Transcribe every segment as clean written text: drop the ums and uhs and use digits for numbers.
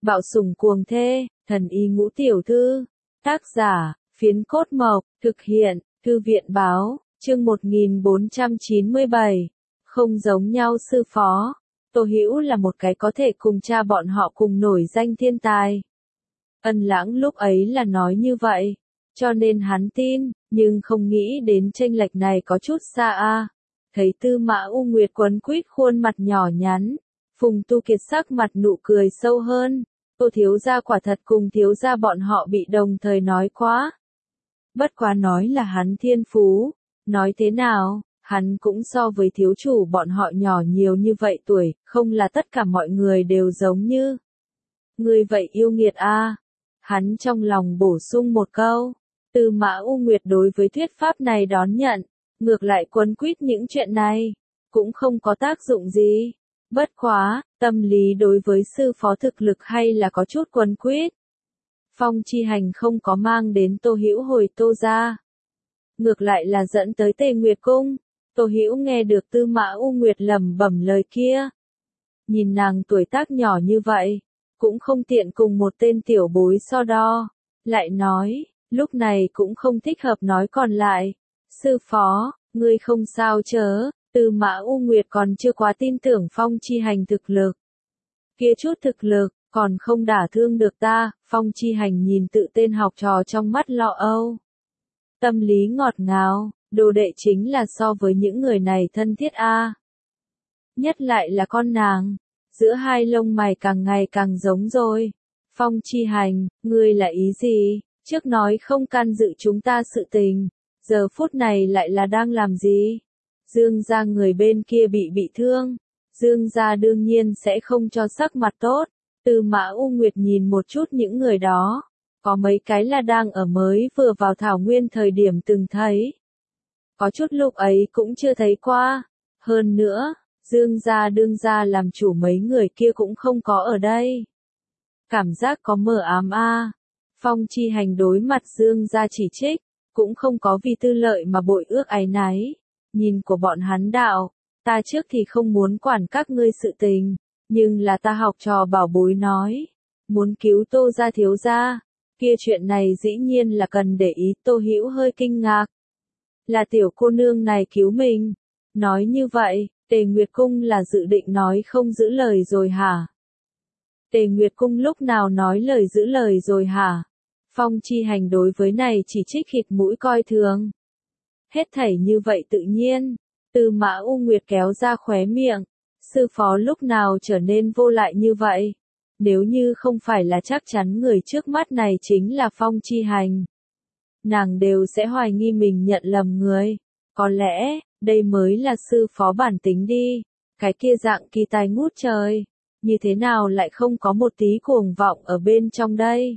Bạo sủng cuồng thê, thần y ngũ tiểu thư. Tác giả, Phiến Cốt Mộc, thực hiện, Thư viện báo, chương 1497. Không giống nhau sư phó. Tô Hữu là một cái có thể cùng cha bọn họ cùng nổi danh thiên tài. Ân Lãng lúc ấy là nói như vậy, cho nên hắn tin, nhưng không nghĩ đến chênh lệch này có chút xa a. Thấy Tư Mã U Nguyệt quấn quýt khuôn mặt nhỏ nhắn, Phùng Tu Kiệt sắc mặt nụ cười sâu hơn. Tô thiếu gia quả thật cùng thiếu gia bọn họ bị đồng thời nói quá. Bất quá nói là hắn thiên phú, nói thế nào, hắn cũng so với thiếu chủ bọn họ nhỏ nhiều như vậy tuổi, không là tất cả mọi người đều giống như. Người vậy yêu nghiệt a. Hắn trong lòng bổ sung một câu. Tư Mã U Nguyệt đối với thuyết pháp này đón nhận, ngược lại quấn quýt những chuyện này, cũng không có tác dụng gì. Bất quá, tâm lý đối với sư phó thực lực hay là có chút quấn quýt. Phong Chi Hành không có mang đến Tô Hữu hồi Tô gia, ngược lại là dẫn tới Tề Nguyệt cung. Tô Hữu nghe được Tư Mã U Nguyệt lẩm bẩm lời kia, nhìn nàng tuổi tác nhỏ như vậy, cũng không tiện cùng một tên tiểu bối so đo, lại nói, lúc này cũng không thích hợp nói còn lại. Sư phó, ngươi không sao chớ? Tư Mã U Nguyệt còn chưa quá tin tưởng Phong Chi Hành thực lực. Kia chút thực lực, còn không đả thương được ta. Phong Chi Hành nhìn tự tên học trò trong mắt lo âu. Tâm lý ngọt ngào, đồ đệ chính là so với những người này thân thiết a. Nhất lại là con nàng, giữa hai lông mày càng ngày càng giống rồi. Phong Chi Hành, ngươi là ý gì? Trước nói không can dự chúng ta sự tình, giờ phút này lại là đang làm gì? Dương gia người bên kia bị thương, Dương gia đương nhiên sẽ không cho sắc mặt tốt. Tư Mã U Nguyệt nhìn một chút những người đó, có mấy cái là đang ở mới vừa vào thảo nguyên thời điểm từng thấy. Có chút lúc ấy cũng chưa thấy qua. Hơn nữa, Dương gia đương gia làm chủ mấy người kia cũng không có ở đây. Cảm giác có mờ ám a. Phong Chi Hành đối mặt Dương gia chỉ trích, cũng không có vì tư lợi mà bội ước áy náy. Nhìn của bọn hắn đạo, ta trước thì không muốn quản các ngươi sự tình, nhưng là ta học trò bảo bối nói, muốn cứu Tô gia thiếu gia, kia chuyện này dĩ nhiên là cần để ý. Tô Hữu hơi kinh ngạc. Là tiểu cô nương này cứu mình. Nói như vậy, Tề Nguyệt cung là dự định nói không giữ lời rồi hả? Tề Nguyệt cung lúc nào nói lời giữ lời rồi hả? Phong Chi Hành đối với này chỉ trích khịt mũi coi thường. Hết thảy như vậy tự nhiên. Tư Mã U Nguyệt kéo ra khóe miệng. Sư phó lúc nào trở nên vô lại như vậy? Nếu như không phải là chắc chắn người trước mắt này chính là Phong Chi Hành, nàng đều sẽ hoài nghi mình nhận lầm người. Có lẽ, đây mới là sư phó bản tính đi. Cái kia dạng kỳ tài ngút trời, như thế nào lại không có một tí cuồng vọng ở bên trong đây?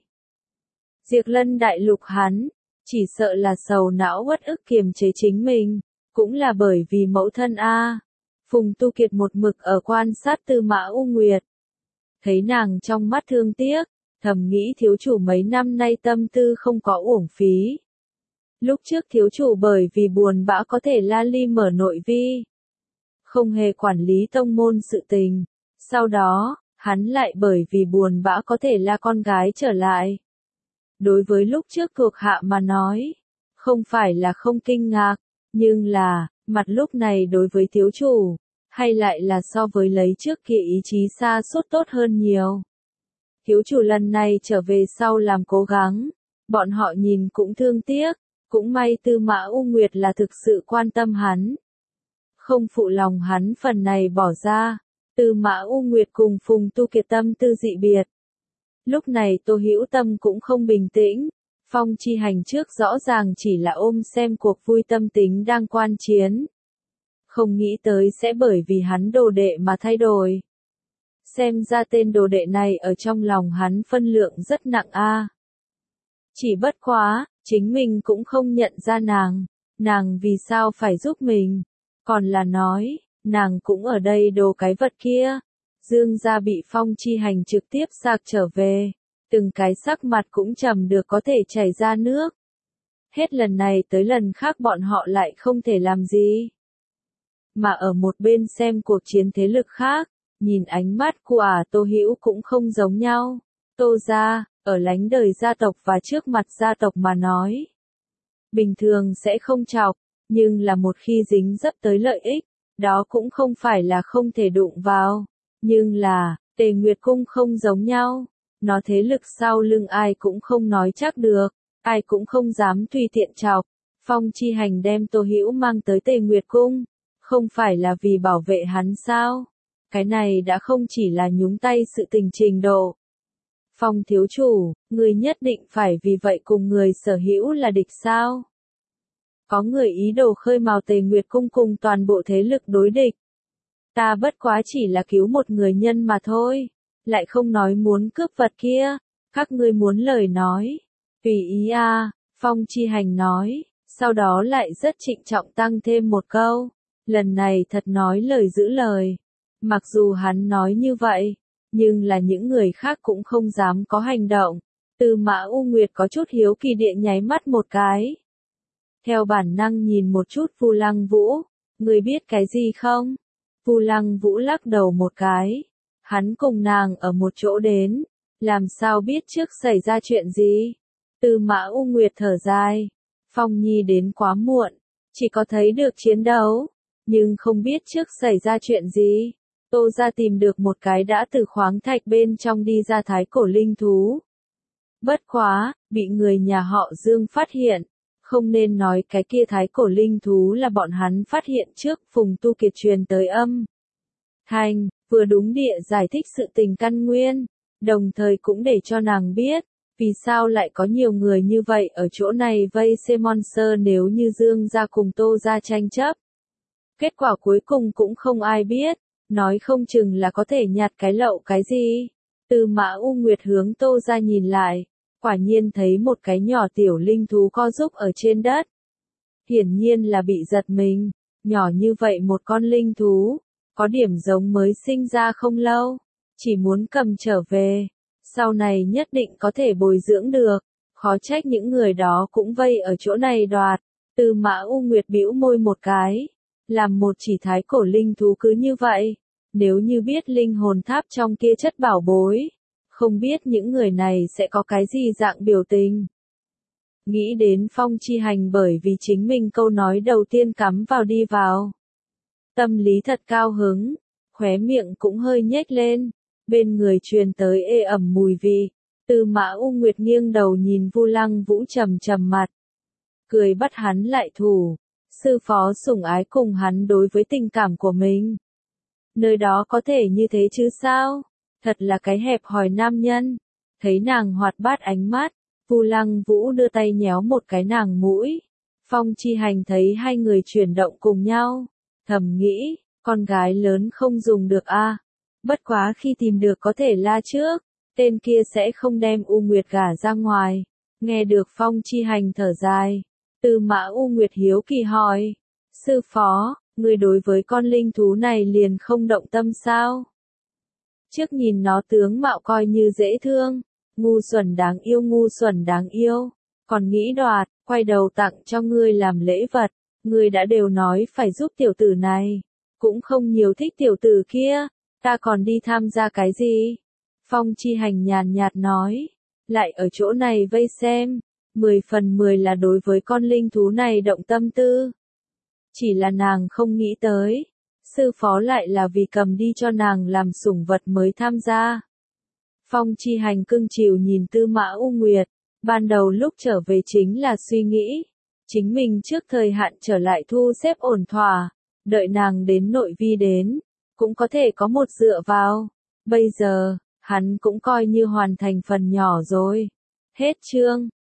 Diệp Lân đại lục hắn, chỉ sợ là sầu não uất ức kiềm chế chính mình, cũng là bởi vì mẫu thân a. Phùng Tu Kiệt một mực ở quan sát Tư Mã U Nguyệt. Thấy nàng trong mắt thương tiếc, thầm nghĩ thiếu chủ mấy năm nay tâm tư không có uổng phí. Lúc trước thiếu chủ bởi vì buồn bã có thể la ly mở nội vi, không hề quản lý tông môn sự tình. Sau đó, hắn lại bởi vì buồn bã có thể la con gái trở lại. Đối với lúc trước thuộc hạ mà nói, không phải là không kinh ngạc, nhưng là, mặt lúc này đối với thiếu chủ, hay lại là so với lấy trước kia ý chí xa suốt tốt hơn nhiều. Thiếu chủ lần này trở về sau làm cố gắng, bọn họ nhìn cũng thương tiếc, cũng may Tư Mã U Nguyệt là thực sự quan tâm hắn. Không phụ lòng hắn phần này bỏ ra. Tư Mã U Nguyệt cùng Phùng Tu Kiệt tâm tư dị biệt. Lúc này Tô Hữu tâm cũng không bình tĩnh. Phong Chi Hành trước rõ ràng chỉ là ôm xem cuộc vui tâm tính đang quan chiến. Không nghĩ tới sẽ bởi vì hắn đồ đệ mà thay đổi. Xem ra tên đồ đệ này ở trong lòng hắn phân lượng rất nặng a. Chỉ bất quá, chính mình cũng không nhận ra nàng vì sao phải giúp mình, còn là nói, nàng cũng ở đây đồ cái vật kia. Dương gia bị Phong Chi Hành trực tiếp sạc trở về, từng cái sắc mặt cũng trầm được có thể chảy ra nước. Hết lần này tới lần khác bọn họ lại không thể làm gì. Mà ở một bên xem cuộc chiến thế lực khác, nhìn ánh mắt của Tô Hữu cũng không giống nhau. Tô gia, ở lánh đời gia tộc và trước mặt gia tộc mà nói. Bình thường sẽ không chọc, nhưng là một khi dính dấp tới lợi ích, đó cũng không phải là không thể đụng vào. Nhưng là, Tề Nguyệt Cung không giống nhau. Nó thế lực sau lưng ai cũng không nói chắc được, ai cũng không dám tùy tiện chọc. Phong Chi Hành đem Tô Hữu mang tới Tề Nguyệt Cung, không phải là vì bảo vệ hắn sao? Cái này đã không chỉ là nhúng tay sự tình trình độ. Phong thiếu chủ, người nhất định phải vì vậy cùng người sở hữu là địch sao? Có người ý đồ khơi mào Tề Nguyệt Cung cùng toàn bộ thế lực đối địch. Ta bất quá chỉ là cứu một người nhân mà thôi, lại không nói muốn cướp vật kia, các ngươi muốn lời nói. Tùy ý a, Phong Chi Hành nói, sau đó lại rất trịnh trọng tăng thêm một câu, lần này thật nói lời giữ lời. Mặc dù hắn nói như vậy, nhưng là những người khác cũng không dám có hành động. Tư Mã U Nguyệt có chút hiếu kỳ địa nháy mắt một cái. Theo bản năng nhìn một chút Vu Lăng Vũ, người biết cái gì không? Vu Lăng Vũ lắc đầu một cái. Hắn cùng nàng ở một chỗ đến, làm sao biết trước xảy ra chuyện gì? Tư Mã U Nguyệt thở dài. Phong Nhi đến quá muộn, chỉ có thấy được chiến đấu, nhưng không biết trước xảy ra chuyện gì. Tô gia tìm được một cái đã từ khoáng thạch bên trong đi ra thái cổ linh thú. Bất quá, bị người nhà họ Dương phát hiện. Không nên nói cái kia thái cổ linh thú là bọn hắn phát hiện trước, Phùng Tu Kiệt truyền tới âm thanh, vừa đúng địa giải thích sự tình căn nguyên, đồng thời cũng để cho nàng biết, vì sao lại có nhiều người như vậy ở chỗ này vây xem Monster nếu như Dương gia cùng Tô gia tranh chấp. Kết quả cuối cùng cũng không ai biết, nói không chừng là có thể nhặt cái lậu cái gì. Tư Mã U Nguyệt hướng Tô gia nhìn lại, quả nhiên thấy một cái nhỏ tiểu linh thú co giúp ở trên đất. Hiển nhiên là bị giật mình, nhỏ như vậy một con linh thú, có điểm giống mới sinh ra không lâu, chỉ muốn cầm trở về, sau này nhất định có thể bồi dưỡng được, khó trách những người đó cũng vây ở chỗ này đoạt. Tư Mã U Nguyệt bĩu môi một cái, làm một chỉ thái cổ linh thú cứ như vậy, nếu như biết linh hồn tháp trong kia chất bảo bối, không biết những người này sẽ có cái gì dạng biểu tình. Nghĩ đến Phong Chi Hành bởi vì chính mình câu nói đầu tiên cắm vào đi vào. Tâm lý thật cao hứng, khóe miệng cũng hơi nhếch lên, bên người truyền tới ê ẩm mùi vị. Tư Mã U Nguyệt nghiêng đầu nhìn Vu Lăng Vũ trầm trầm mặt. Cười bắt hắn lại thủ, sư phó sủng ái cùng hắn đối với tình cảm của mình. Nơi đó có thể như thế chứ sao? Thật là cái hẹp hòi nam nhân. Thấy nàng hoạt bát ánh mắt, Vu Lăng Vũ đưa tay nhéo một cái nàng mũi. Phong Chi Hành thấy hai người chuyển động cùng nhau, thầm nghĩ, con gái lớn không dùng được a. Bất quá khi tìm được có thể la trước, tên kia sẽ không đem U Nguyệt gả ra ngoài. Nghe được Phong Chi Hành thở dài, Tư Mã U Nguyệt hiếu kỳ hỏi, sư phó, người đối với con linh thú này liền không động tâm sao? Trước nhìn nó tướng mạo coi như dễ thương, ngu xuẩn đáng yêu, còn nghĩ đoạt, quay đầu tặng cho ngươi làm lễ vật, ngươi đã đều nói phải giúp tiểu tử này, cũng không nhiều thích tiểu tử kia, ta còn đi tham gia cái gì? Phong Chi Hành nhàn nhạt nói, lại ở chỗ này vây xem, 10 phần 10 là đối với con linh thú này động tâm tư. Chỉ là nàng không nghĩ tới, sư phó lại là vì cầm đi cho nàng làm sủng vật mới tham gia. Phong Chi Hành cưng chiều nhìn Tư Mã U Nguyệt, ban đầu lúc trở về chính là suy nghĩ, chính mình trước thời hạn trở lại thu xếp ổn thỏa, đợi nàng đến nội vi đến, cũng có thể có một dựa vào. Bây giờ, hắn cũng coi như hoàn thành phần nhỏ rồi. Hết chương.